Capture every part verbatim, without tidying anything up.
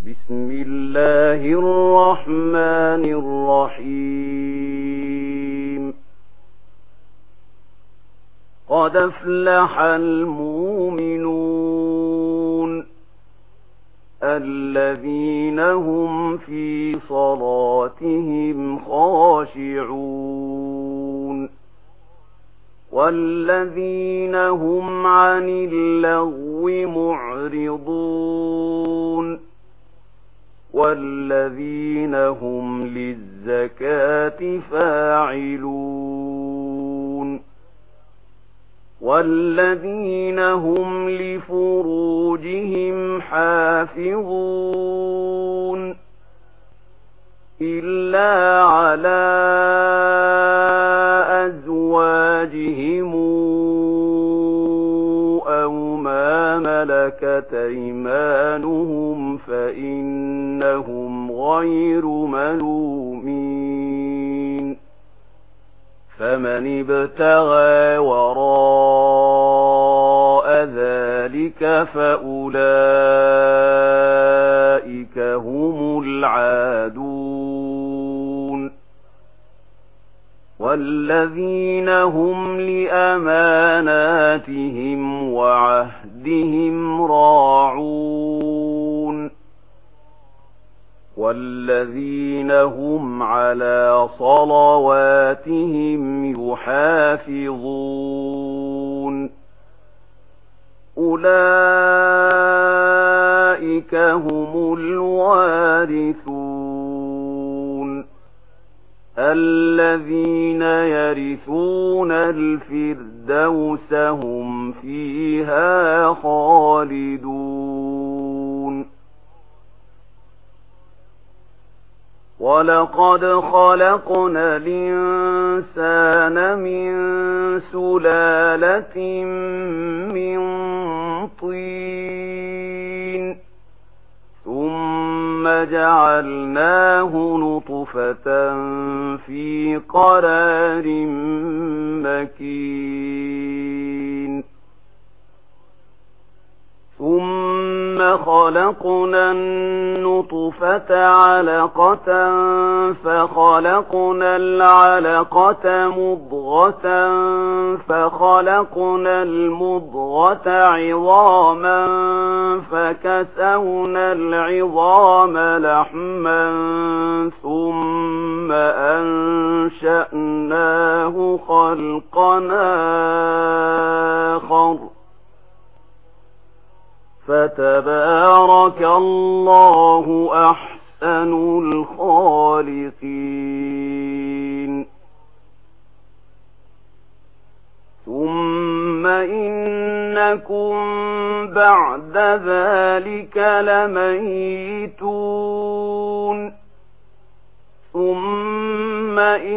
بسم الله الرحمن الرحيم. قد أفلح المؤمنون الذين هم في صلاتهم خاشعون والذين هم عن اللغو معرضون والذين هم للزكاة فاعلون والذين هم لفروجهم حافظون إلا على أزواجهم أو ما ملكت أيمانهم فإنهم غير ملومين. فمن ابتغى وراء ذلك فأولئك هم العادون والذين هم لأماناتهم وعهدهم راعون والذين هم على صلواتهم يحافظون أولئك هم الوارثون الذين يرثون الفردوس هم فيها خالدون. ولقد خلقنا الإنسان من سلالة من طين ثم جعلناه نطفة في قرار مكين ثم خلقنا النطفة علقة فخلقنا العلقة مضغة فخلقنا المضغة عظاما فكسونا العظام لحما ثم أنشأناه خلقا آخر فتبارك الله أحسن الخالقين. ثم إنكم بعد ذلك لميتون ثم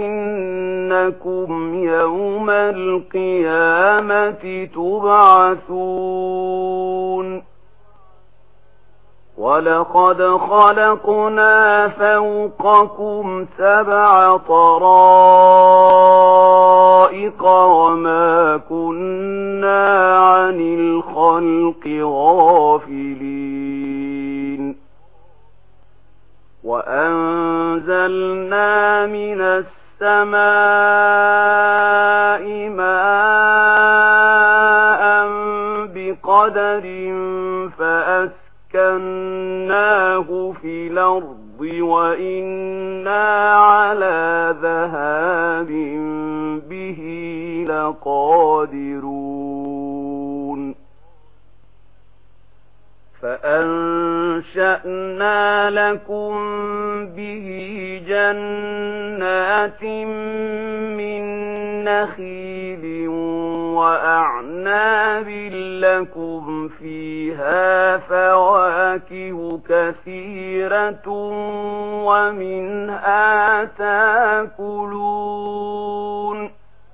إنكم يوم القيامة تبعثون. ولقد خلقنا فوقكم سبع طرائق وما كنا عن الخلق غافلين وأنزلنا من السماء ماء بقدر فأسكناه في الأرض وإنا على ذهاب به لقادرون. فأنشأنا لكم به جنات من نخيل وأعناب لكم فيها فواكه كثيرة ومنها تأكلون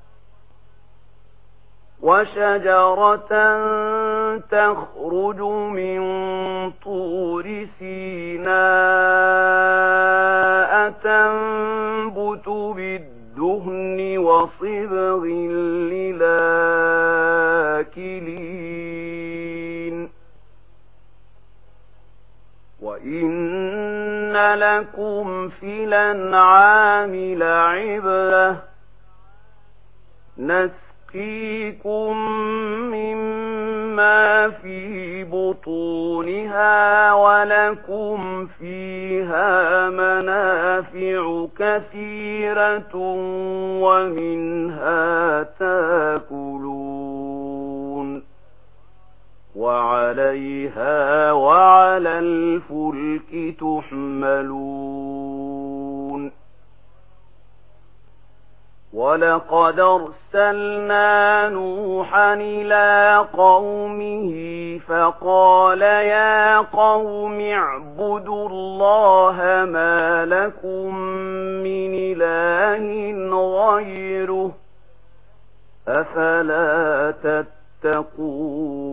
وشجرة تخرج من طور سيناء تنبت بالدهن وصبغ للآكلين وَإِنَّ لَكُمْ فِي الْأَنْعَامِ لَعِبْرَةً نَسْقِيكُم مِّمَّا فِي بُطُونِهَا وَلَكُمْ فِيهَا مَنَافِعُ كَثِيرَةٌ وَمِنْهَا تَأْكُلُونَ وَعَلَيْهَا وَعَلَى الْفُلْكِ تُحْمَلُونَ وَلَقَدْ أَرْسَلْنَا نُوحًا إِلَى قَوْمِهِ فَقَالَ يَا قَوْمِ اعْبُدُوا اللَّهَ مَا لَكُمْ مِنْ إِلَٰهٍ غَيْرُهُ أَفَلَا تَتَّقُونَ